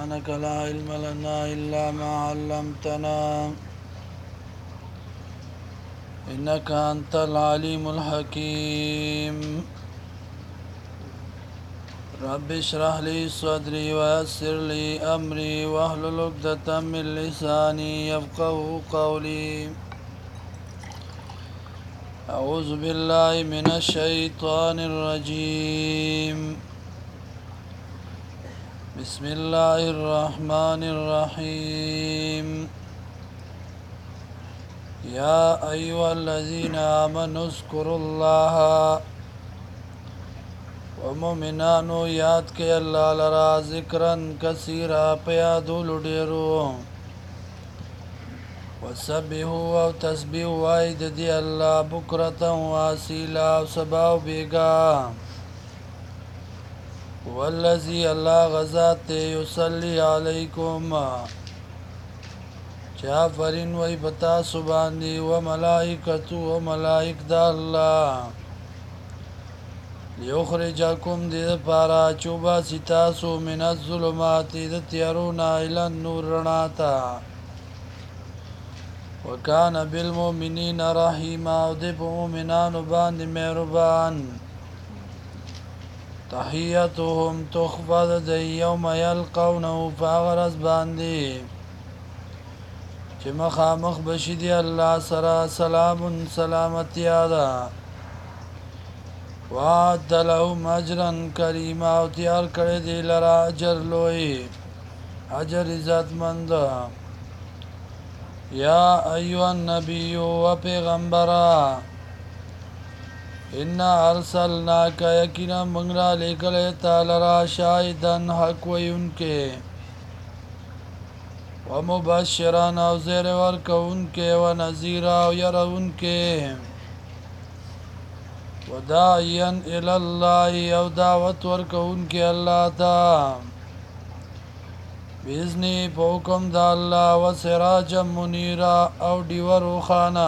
سبحانك لا علم لنا إلا ما علمتنا إنك أنت العليم الحكيم رب اشرح لي صدري ويسر لي أمري واحلل عقدة من لساني يفقهوا قولي أعوذ بالله من الشيطان الرجيم بسم الله الرحمن الرحيم يا أيها الذين آمنوا اذكروا الله ومؤمنانو یاد کے اللہ لرا ذکرن کثیرا پیادولو ډیرو وسبحوا او تسبیح واید دی الله بکرتا واسیلا او سباو بیگا والذی الله غزات یصلی علیکم چا فرین وی بتا سبحانی و ملائکتو و ملائک دا اللہ لیخرجکم دید پارا چوبا ستاسو من الظلمات دید تیرونا الى النور رناتا وکان بالمؤمنین رحیما او دی پا مومنانو باند مہربان تحییتهم تخفض دی یوم یلقونو فاغرز باندی چه مخامخ بشیدی اللہ سرا سلام سلامتی آدھا وعد لهم اجرا کریما او تیار کردی لرا اجر لوئی اجر عزت مند یا ایوہ النبی و پیغمبرا انا ارسلناکا یقینا منگرا لکلے تالرا شاہدن حق وی ان کے ومبشران او زیر ورک ان کے ونذیرا او یر ان کے وداعین الاللہ او دعوت ورک ان کے اللہ تا بیزنی پوکم دا اللہ وسراجا منیرا او دیور خانا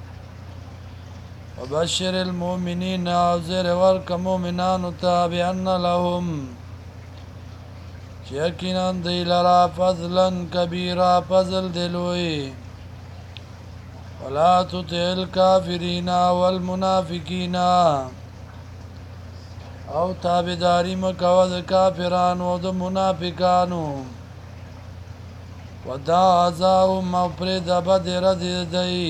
وبشر المؤمنین او زیر ورک مومنان تا بیان لهم یقیناً دی لرا فضلا کبیرا فضل دلوئی ولا تطع الکافرین والمنافقین او تابداری مکو د کافرانو او د منافقانو ودع عذاهم او پرید بد رد دی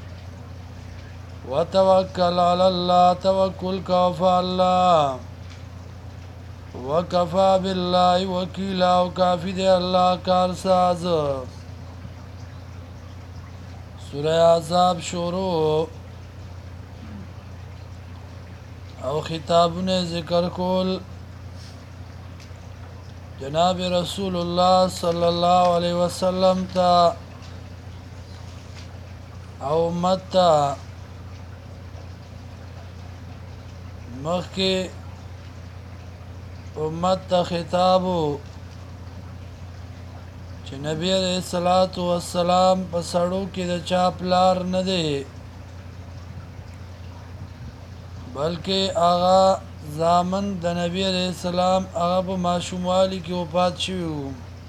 وتوکل علی اللہ توکل کوفا اللہ وکفا باللہ وکیلا و کافی دے اللہ کارساز سورہ عذاب شروع او خطابون ذکر کول جناب رسول اللہ صلی اللہ علیہ وسلم تا او امت تا مخی امت تا خطابو چې نبی علیہ الصلوۃ والسلام په سړو کې د چا پلار نه دی بلکې هغه زامن د نبی علیہ السلام هغه په ماشوموالي کې وفات شوي وو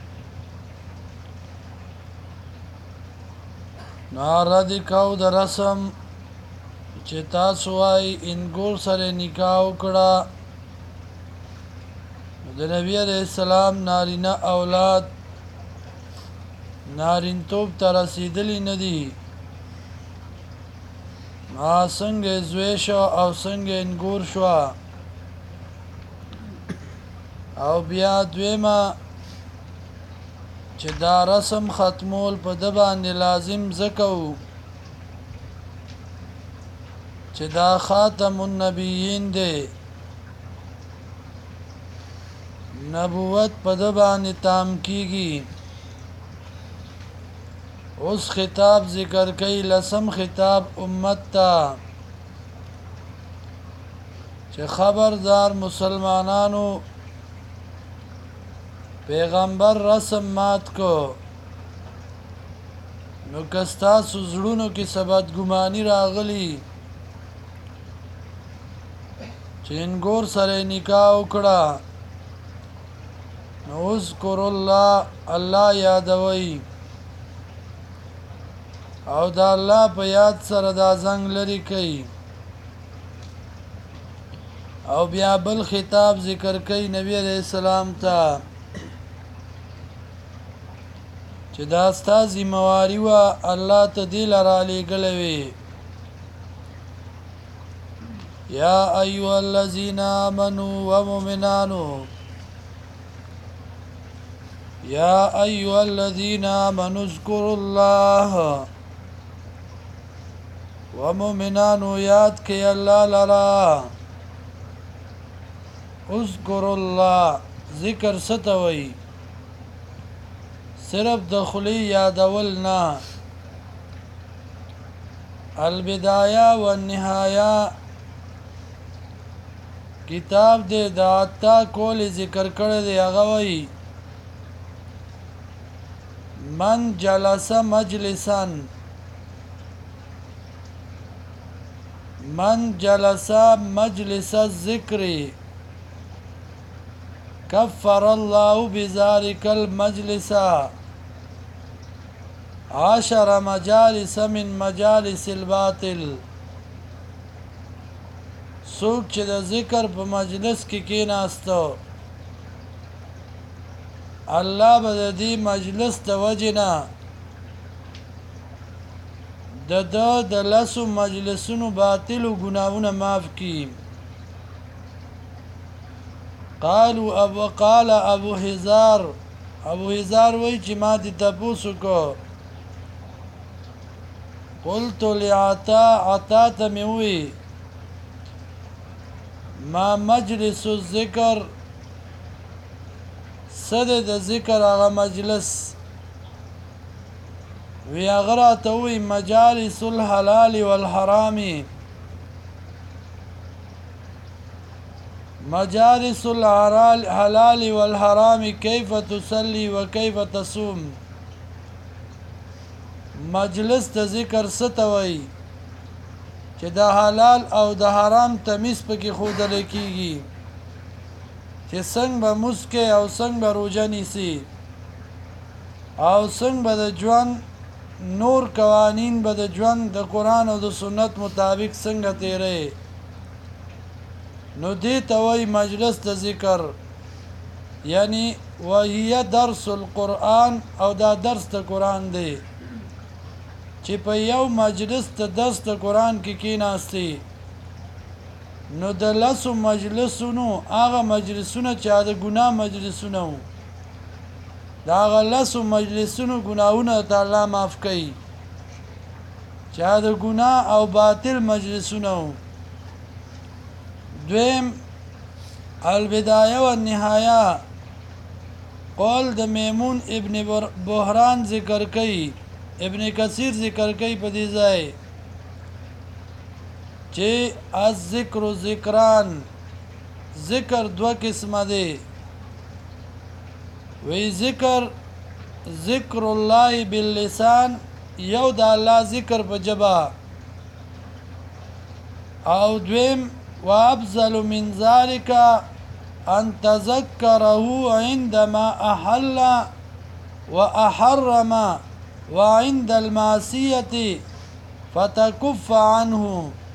نو رد کو د رسم چې تاسو وایي انګور سره نکاح وکړه د نبی علیہ السلام نارینه اولاد نارینتوب ته رسیدلی نه دي څنګه زوی شو او څنګه انګور شو او بیا دویمه چې دا رسم ختمول په ده باندې لازم ځکه و چې دا خاتم النبیین دی نبوت په ده باندې تام کیږي اوس خطاب ذکر کئی لسم خطاب امت تا چه خبردار مسلمانانو پیغمبر رسم مات کو نو کستاسو زړونو کې ثبات ګمانی راغلی چې انګور سره نکاح وکړه نو اذکر الله الله یادوي او دا الله په یاد سره دا زنګ لري کوي او بیا بل خطاب ذکر کوي نبی علیہ السلام ته چې دا ستا ذمہواری وه الله ته دې له رالیږلی وې یا ایها الذین آمنوا ومؤمنانو یا ایها الذین آمنوا اذکروا الله ومؤمنانو یاد کړئ الله لرا اذکر الله ذکر څه ته وایي صرف د خولې یادول نه البدایه والنهایه کتاب دې د اتا کول ذکر کړی دی هغه وایي من جلس مجلسا من جلس مجلس الذکر كفر الله بذلك المجلس 10 مجالس من مجالس الباطل څوک چې د ذکر په مجلس کې کېناستو الله به د دې مجلس د وجې نه د لسو مجلسونو باطلو ګناهونه معاف کړي قال ابو هزار وی چې ما دې تپوس وکړو قلت لعطا ته مې ووی ما مجلس الذکر څه دی د ذکر هغه مجلس وی هغه راته ووی مجالس الحلال والحرام مجالس الحلال والحرام كيف تصلي وكيف تصوم مجلس د ذکر څه ته وایي چې د حلال او د حرام تمیز پکې ښودلی کېږي چې څنګه به مونځ کوې او څنګه به روژه نیسي او څنګه به د ژوند نور قوانین به د ژوند د قرآن او د سنت مطابق څنګه تیری نو دې ته وایي مجلس د ذکر یعنی وهي درس القرآن او دا درس د قرآن دی چې په یو مجلس ته درس د قرآن کې کېناستې نو د لسو مجلسونو هغه مجلسونه چې د ګناه مجلسونه وو د هغه لسو مجلسونو ګناهونه ته الله معاف کوي چې د ګناه او باطل مجلسونه وو دویم البدایه والنهایه قول د میمون ابن بحران ذکر کوي ابن کثیر ذکر کوي په دې ځای چې الذکر ذکران ذکر دوه قسمه دی وی ذکر الله باللسان یو د الله ذکر په جبه او دویم وابذل من ذلك ان تذكره عندما احل واحرم وعند المعصيه فتكف عنه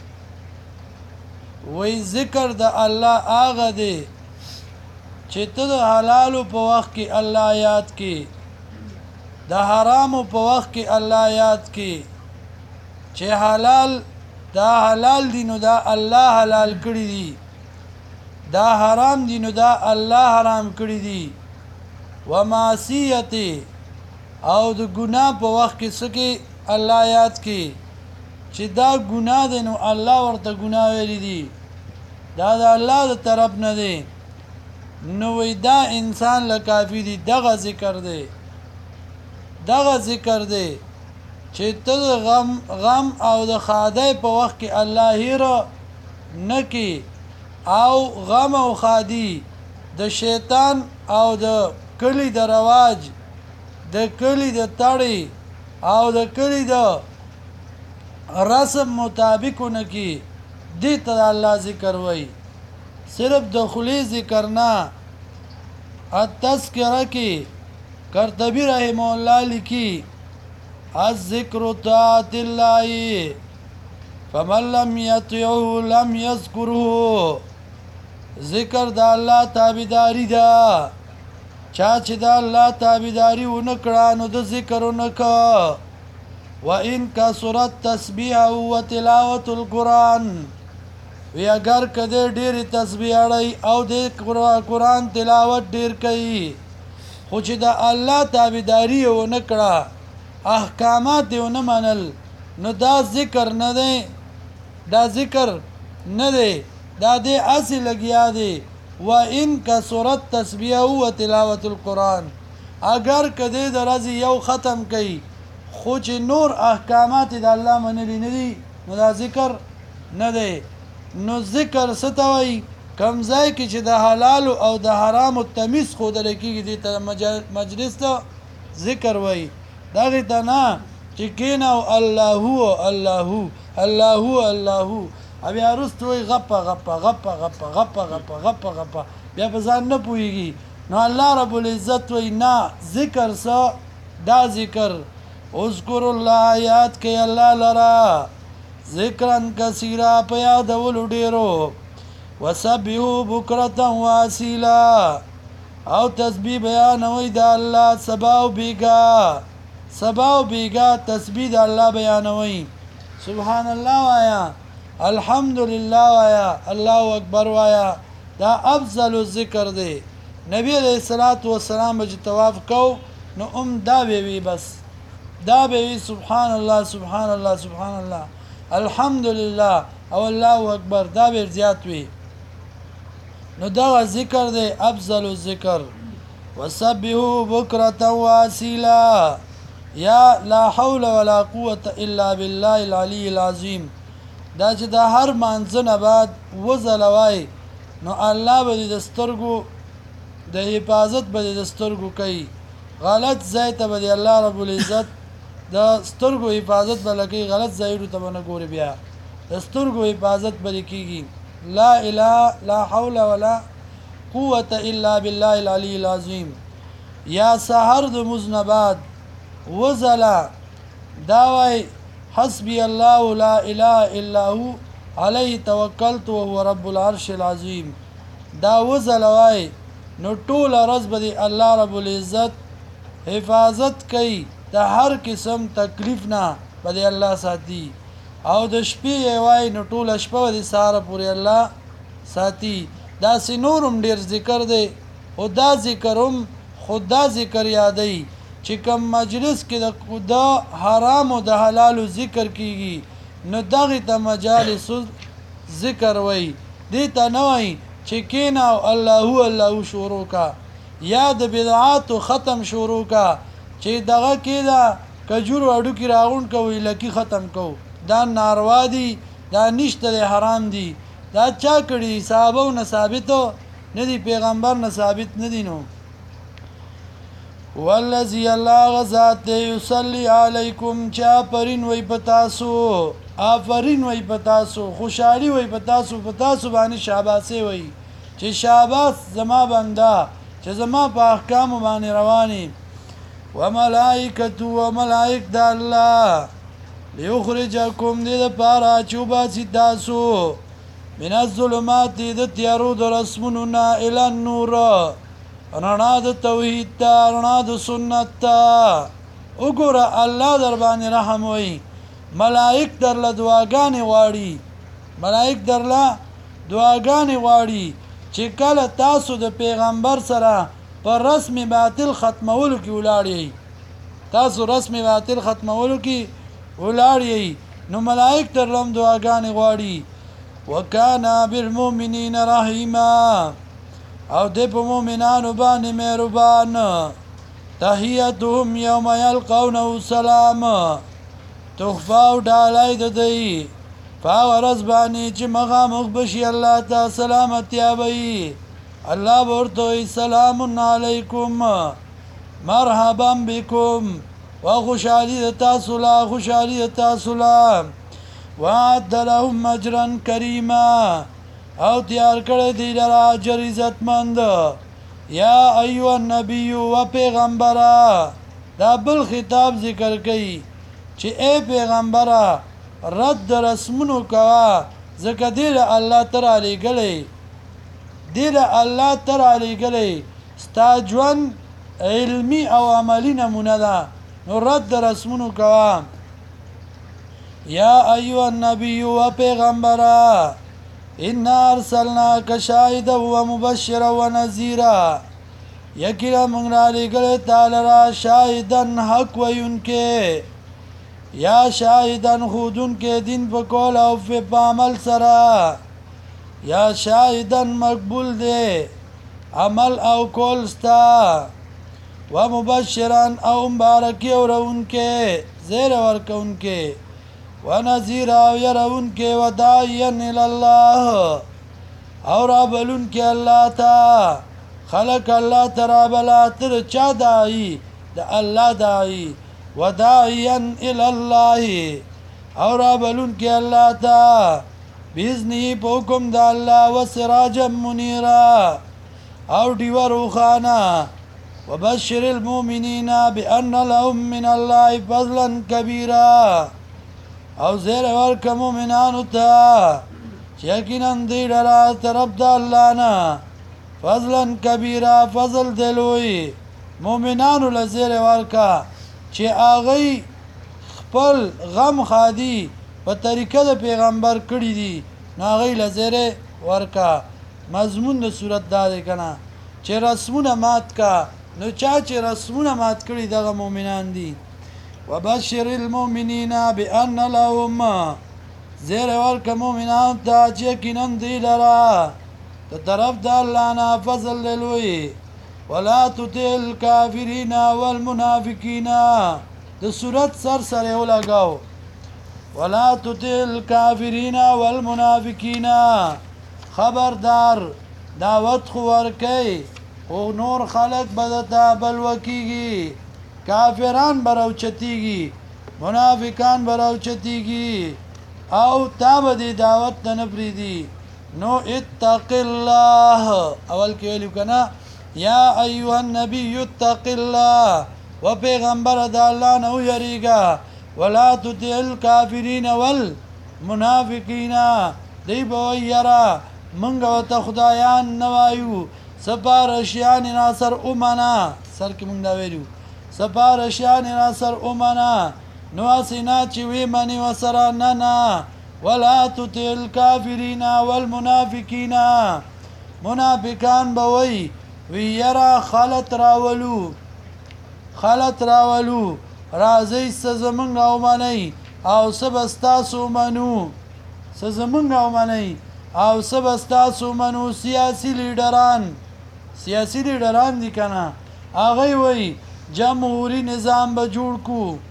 وی ذکر د الله هغه دی چې ته د حلالو په وخت کې الله یاد کی د حرامو په وخت کې الله یاد کی چې حلال دا حلال دی نو دا الله حلال کړی دی دا حرام دی نو دا الله حرام کړی دی ومعصیته او د ګناه په وخت کې سکه الله یاد کی چې دا ګناه دی نو الله ورته ګناه ویلی دی دا د الله د طرف نه دی نو وی دا انسان لکافی دی دغه ذکر دی چې ته د غم او د خادای په وخت کې الله هیره نکی او غم او خادي د شیطان او د کلی د رواج د کلی د تړي او د کلی د رسم مطابق نکی دې ته الله ذکر وای صرف د خلی ذکر نه التذکرہ کی قرطبی رحمہ اللہ لکھی الذکر طاعت اللہ فمن لم یطعه لم یذکره ذکر دا الله تابعداری دا چا چې دا الله تابعداری ونکړه نو د ذکر ونکړه وان کثرت تسبیح او تلاوت القرآن وی اگر کده ډیر تسبیح اړای او د قرآن تلاوت ډیر کوي خو چې دا الله تابعداری ونکړه احکامات ونه منل نو دا ذکر نه دی دا ذکر نه دی دا دې اصل لګیا دی و ان کثرت تسبیح او تلاوت القرآن اگر کده درځي یو ختم کوي خو چې نور احکامات د الله منلي نه دي نو دا ذکر نه دی نو ذکر ستوي کم ځای کې چې د حلال او د حرام تمیز خودل کېږي دې ته مجلس ته ذکر وای دغه ته نه چې کینا الله هو الله هو الله هو الله هو بیا رستوي غپا غپا غپا غپا غپا غپا غپا غپا بیا په ځان نه پويږي نو الله رب العزت وای نه ذکر سا دا ذکر اذكر الله یاد کې الله لرا ذکرن کثیرا په یادول ډیرو وسبحوا بکرة واصیلا او تسبیح بیانوي د الله سبا او بیگا تسبیح د الله بیانوي سبحان الله وایا الحمدلله وایا الله اکبر وایا دا افضل الذکر دی نبی علیہ الصلوۃ والسلام چې طواف کو نو دا وی بس دا به سبحان الله سبحان الله سبحان الله الحمدلله او الله اکبر دا به زیات وی نو دا ذکر دی افضل الذکر وسبحوا بکرة واصیلا یا لا حول ولا قوة الا بالله العلی العظیم دا چې دا هر مانځنه بعد وزلوای نو الله به د سترګو د حفاظت به د سترګو کوي غلط ځای ته به الله رب العزت د سترګو حفاظت به لکه غلط ځایونو ته نه ګوري بیا د سترګو حفاظت به کیږي لا اله لا حول ولا قوة الا بالله العلی العظیم یا سحر د مزنبات وزلا داوی حسبی الله لا اله الا هو علیه توکلت وهو رب العرش العظیم دا وزلوای نو ټول ورځ به الله رب العزت حفاظت کوي د هر قسم تکلیف نه به الله ساتي او د شپې وای نو ټول شپه د ساره پورې الله ساتي دا سينورم ډیر ذکر دی او دا ذکرم خدا ذکر یادای چې کوم مجلس کې د حرام او د حلال ذکر کیږي نو دغه ته مجالس ذکر وای دې ته نه وای چې کینا الله هو الله شروع کا یا د بدعات ختم شروع کا چې دغه کې دا کجور وړو کې راغون کوي لکی ختم کو دا ناروا دي دا نشته حرام دي دا چا کړي صحابه نه ثابتو نه دي پیغمبر نه ثابت نه دي نو والذي الله غزات يصلي عليكم چا پرین وای پتاسو آفرین وای پتاسو خوشحالي وای پتاسو باندې شاباسه وای چې شاباس زما بندا چې زما په احکام باندې رواني وملائکه وملائک د الله ليخرجكم دې لپاره چوبا سیتاسو من الظلمات د تیارو د رسمونو نه الى النور رڼا د توحید ته رڼا د سنت ته وګوره الله در باندې رحم وای ملائک درله دعاګانې واړي ملائک درله دعاګانې واړي چې کله تاسو د پیغمبر سره پر رسم باطل ختمولو کې ولاړی تاسو رسم باطل ختمولو کې ولاړی نو ملائک درلم دعاګانې واړي وکانا بالمؤمنین رحیما او د په مؤمنانو باندې مهربان تحیتهم یوم یلقونه سلام تخفا او ډالای د دی فاورز باندې چې مخامخ بشي الله ته سلامتی ابي الله ورته سلام علیکم مرحبا بكم وخوشالي تاسو لا خوشالي تاسو لا وعد لهم اجرا کریما او تیار کړی دی لرا اجر عزتمند یا ایوه النبی و پیغمبره دا بل خطاب ذکر کئی چې اے پیغمبره رد رسمونو کوا ځکه دې له الله تر علی گلی دې له الله تر علی گلی ستا ژوند علمی او عملی نمونه ده نو رد رسمونو کوا یا ایوه النبی و پیغمبره انا ارسلناک شاهدا و مبشرا و نذیرا یقینا موږ را لېږلې تا لره شاهدن حق ویونکې یا شاهدن ښودونکې دین په کول او په عمل سره یا شاهدن مقبول دی عمل او کول ستا و مبشرا او مبارکي اورونکې زیر ورکوونکې و نذیر او يرونکې و داعیا الی الله او رابلونکې الله ته خلق الله ترى بلا تر چا داعی د الله داعی وداعیا الی الله او رابلونکې الله ته باذنه په حکم د الله وسراجا منیرا او ډیوه روښانه وبشر المؤمنین بان لهم من الله فضلا کبیرا او زیر ورکه مؤمنانو ته چې یقینا دوی لره طرف د الله نه فضلا کبیرا فضل دی لوی مؤمنانو له زیر ورکه چې هغوی خپل غم خادي په طریقه د پیغمبر کړي دي نو هغوی له زیر ورکه مضمون د صورت دا دی که نه چې رسمونه مات کا نو چا چې رسمونه مات کړي دغه مؤمنان دي وبشر المؤمنین بان لهم زیر ورکه مؤمنان ته چې یقینا دوی لره د طرف د الله نه فضل دی لوی ولا تطع الکافرین والمنافقین د صورت سر سره ولګاو ولا تطع الکافرین والمنافقین خبردار دعوت خو ورکئ او نور خلق بدتا بلوکیږي کافران براوچتیږي منافقان براوچتیږي او تا به دې دعوت ته نه پرېږدي نو اتق الله اول کې ویلو که نه یا ایها النبی اتق الله و پیغمبر د الله نه ویریږه ولا تطع الکافرین والمنافقین دی به وایي یاره موږ ورته خدایان نه وایو سپارشیان ناصر اومنه سر کې موږ دا ویلو سپارشیان ناصر اومنه نو هسې نه چې وی منې ورسره نه نه ولا تطع الکافرین والمنافقین منافقان به وی یره خلط راولو راځئ څه زموږ ومنئ او څه به ستاسو منو څه زموږ ومنئ او څه به ستاسو منو سیاسي لیډران دي که نه هغوی وی جمهوری نظام به جوړ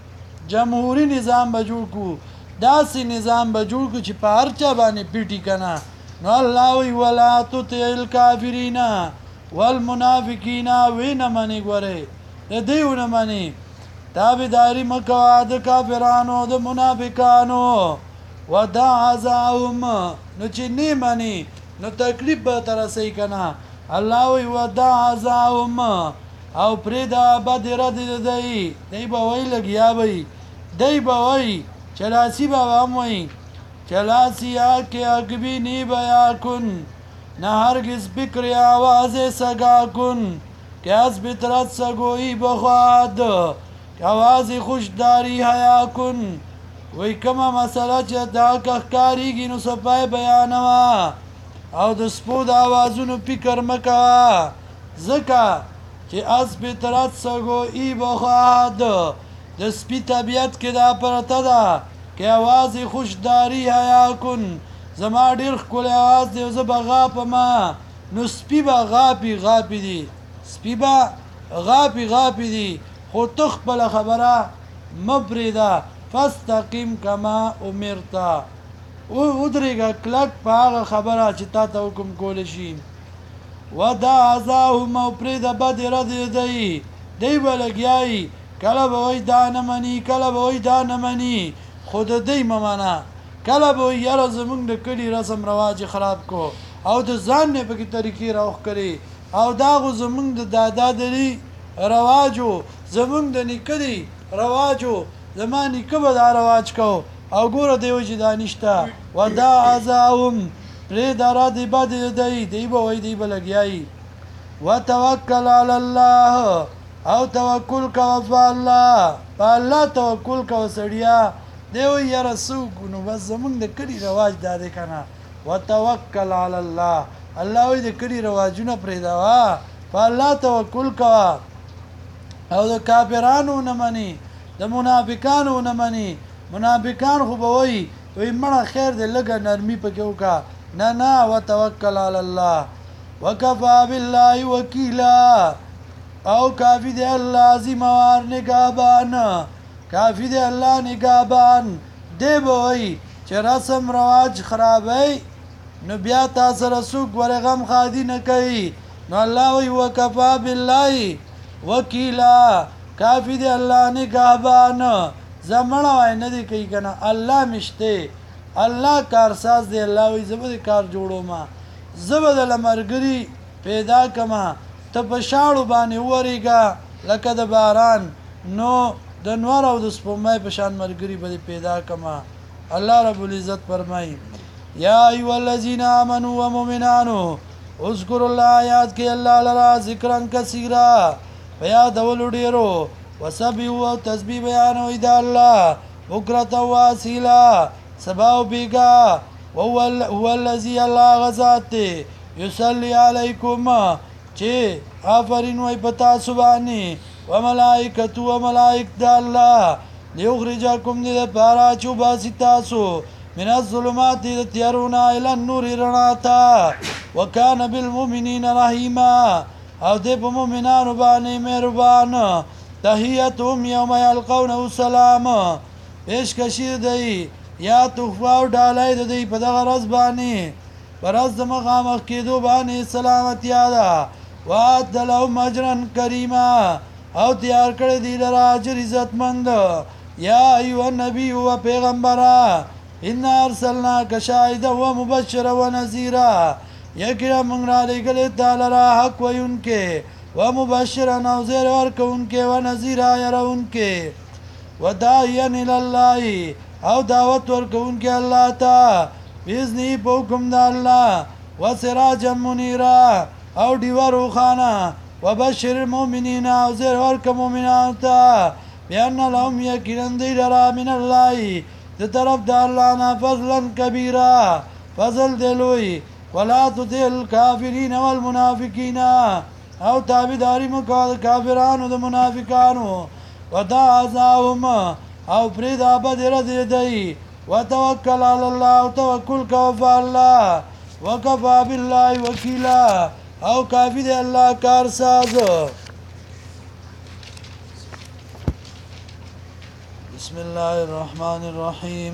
کو داسې نظام به جوړ کو چې په هر چا باندې پیټي که نه نو الله وی ولا تطع الکافرین والمنافقین وی نه منې ګورئ د دوی ونه منې تابعداري مه کوه د کافرانو د منافقانو ودع اذاهم نو چې نه منې نو تکلیف به ته رسوي که نه الله وی ودع اذاهم او پرېږده بد رد دی به وی لګیا به دی به وی چلاسی بابا هم وی چلاسی آکے اگبی نی بیا کن نہ ہرگز بکر آواز سگا کن کہ از بطرت سگوئی بخواد کہ آواز خوشداری حیا کن وی کما مسئلہ چه دا کخکاری گی نو سپای بیانوا او د سپو د آوازونو پکر مکوا زکا چې از بطرت سگوئی بخواد د سپی طبیعت کې دا پرته ده که آواز خوشداری حیا کن زما ډیر ښکلی آواز دی زه به غاپمه نو سپي به غاپي دي خو ته خپله خبره مه پرېږده فاستقیم کما امرته ودرېږه کلک په هغه خبره چې تا ته حکم کولی شي ودع اذاهم او پرېږده بد رد دی به لګیایي کله به وایي دا نه مني کله به وایي دا نه مني خو د دی مه منه کله به وایي یاره زموږ د کلي رسم رواج خراب کو او د ځان نه پکې طریقې راوښکرې او دا غو زمونږ د دادا دلی رواجو زمونږ د نیکه دی رواجو زما نیکه به دا رواج کو او ګوره دیو چې دا نشته ودا عزاهم پرې دارا دی با دی به وای دی به لګیایي وتوکل علی الله او توکل کو په الله په الله توکل کو سړیا دیو یاره سوق نو بس زمونږ د کلی رواج دا دی کنه وتوکل علی الله الله وی د کلی رواجونه پرې دا په الله توکل کوا او د کافرانو نه مني د منافقانو نه مني منافقان خو به وای مړه خیر دې لګه نرمي پکې وکا نه وتوکل علی الله وکفا بالله وکیلا او کافی دی الله ذمہوار نگهبان کافی دی الله نگهبان دی به وای چې رسم رواج خرابای نو بیا تاسو رسوک ورغم خادي نه کوي نو الله وی وکفا بالله وکیلا کافی دی الله نگهبان زمړه وای نه دی کوي کنه الله مشته الله کارساز دی الله وی زبر کار جوړو ما زبد لمرګری پیدا کما ته په شاړو باندې وریګا لکه د باران نو د نور او د سپومای په شان مرګری به پیدا کما الله رب العزت فرمای یا ایو الذین آمنوا ومؤمنانو اذکروا الله یاد کی الله لرا ذکرن کثیرا بیا دول ډیرو وسبحوا تسبیح بیانو د الله بکرة واسیلا سباو بیگا هو الذی الله غزات یصلی علیکم چې آفرین وای پتا سبحانی وملائکۃ وملائک د الله لیخرجکم دې پارا چوبا سیتاسو من الظلمات تیرونا الى النور رناتا وکانه بالمؤمنین رحیما او دې په مؤمنانو باندې مهربان تحیتهم یوم یلقونه السلام پیشکشی دی یا تخفا او ډالای د دې په دغه ورځ باندې پرز د مخامخ کېدو باندې سلامتی ده وعد لهم اجرا کریما او تیار کړی دی لرا اجر عزتمند یا ایها النبی و پیغمبره ان ارسلناک شاهدا و مبشرا و نذیرا یقینا موږ را لېږلې تا لره حق ویونکې و مبشرا او زیر ورکوونکې و نذیرا یارونکې وداعیا الی الله او دعوت ورکوونکې الله ته باذنه په حکم د الله وسراجا منیرا او دیوه روخانه وبشر المؤمنین او زیر ورک مؤمنان ته بیان لهم یقینا دی لرا من الله د طرف د الله نه فضلا کبیرا فضل دی لوی ولا تطع الکافرین والمنافقین او تابعداري مکو د کافرانو د منافقانو ودا عذابهم او پریدا بدر دی وتوکل علی الله او توکل کو په الله وکفا بالله وکیلا او کافی دی الله کارساز بسم الله الرحمن الرحیم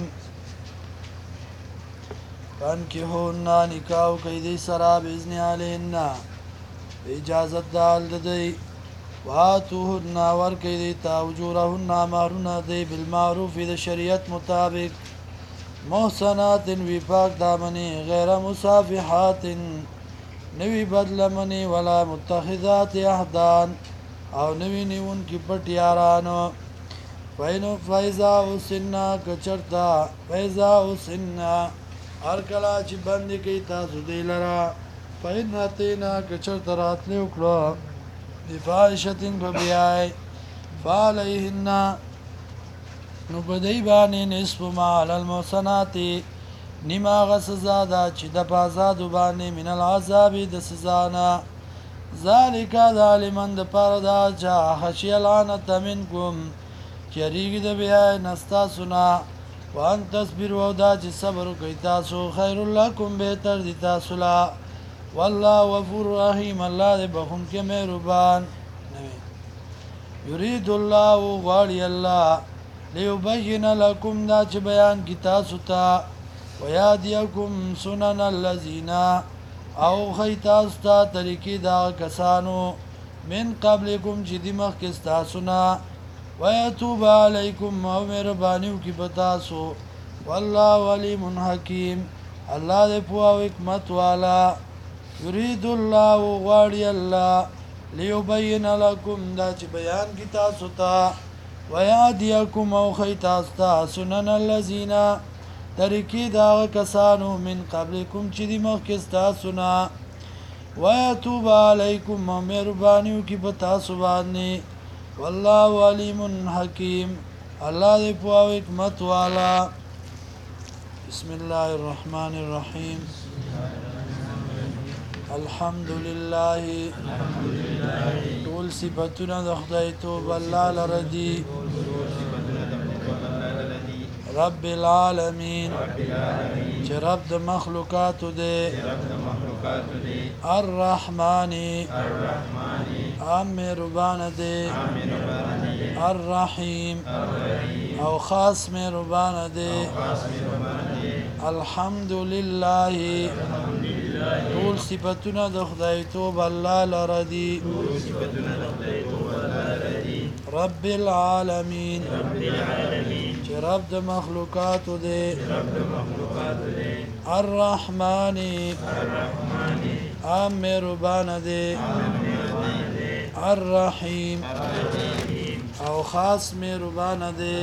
فانکحوهن نکاح کوي دی سره باذن علیهن اجازت دال دی واتوهن ورکوي دی تا اجورهن مهرونه دی بالمعروف د شریعت مطابق محسنات وی پاک دامنی غیر مصافحات نوی بدلمنی ولا متخذات احدان او نوی نیون کی پټ یارانو فیضا حسنا کچرتا فیضا حسنا هر کلا چې بندی کی تاسو دی لرا فین راتینا کچرتا راتلی اکڑا بفاحشتین فبیائی فعلیهن نو بدی بانی نصف ما علی المحسناتی نیما غ سزا دا چې د پازادو باندې من العذاب د سزانا ذالک ظالمن د پاره دا چا خشی لعنت منکم چریګ د بیا نستا سنا وان تصبروا دا چې صبر کوي تاسو خیر لکم بهتر دي تاسو لا والله غفور رحیم الله دې بخون کې مهربان یرید الله غاړي الله لیبین لکم دا چې بیان کی تاسو ته ویادیکم سنن الذین او خیتاستا طریقی دا کسانو من قبلکم چې دی مخکې ستاسو نه ویتوب علیکم او مهربانیو کی بتاسو والله علیم حکیم الله دې په حکمت والا يريد الله غواړي الله ليبين لكم دا چې بیان کی تاسو ته ويهديكم او ښیي تاسو ته سنن الذین طریقې د هغه کسانو من قبلکم چې دي مخکې ستاسو نه ويتوب علیکم او مهرباني وکړي په تاسو باندې والله علیم حکیم الله دې پوه او حکمت والا بسم الله الرحمن الرحیم الحمد لله ټول صفاتونه د خدای توب الله لره دي رب العالمین چې رب د مخلوقاتو دی الرحمن مهربان دی الرحیم او خاص مهربان دی الحمد لله ټول صفاتونه د خدای توب الله لره دي رب العالمین چې رب د مخلوقاتو دی الرحمن مهربان دی الرحیم او خاص مهربان دی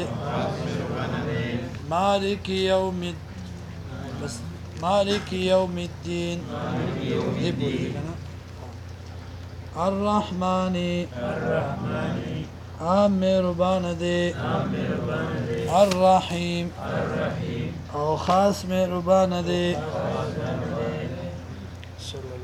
مالک یوم الدین الرحمن مهربان دی الرحیم او خاص مهربان دی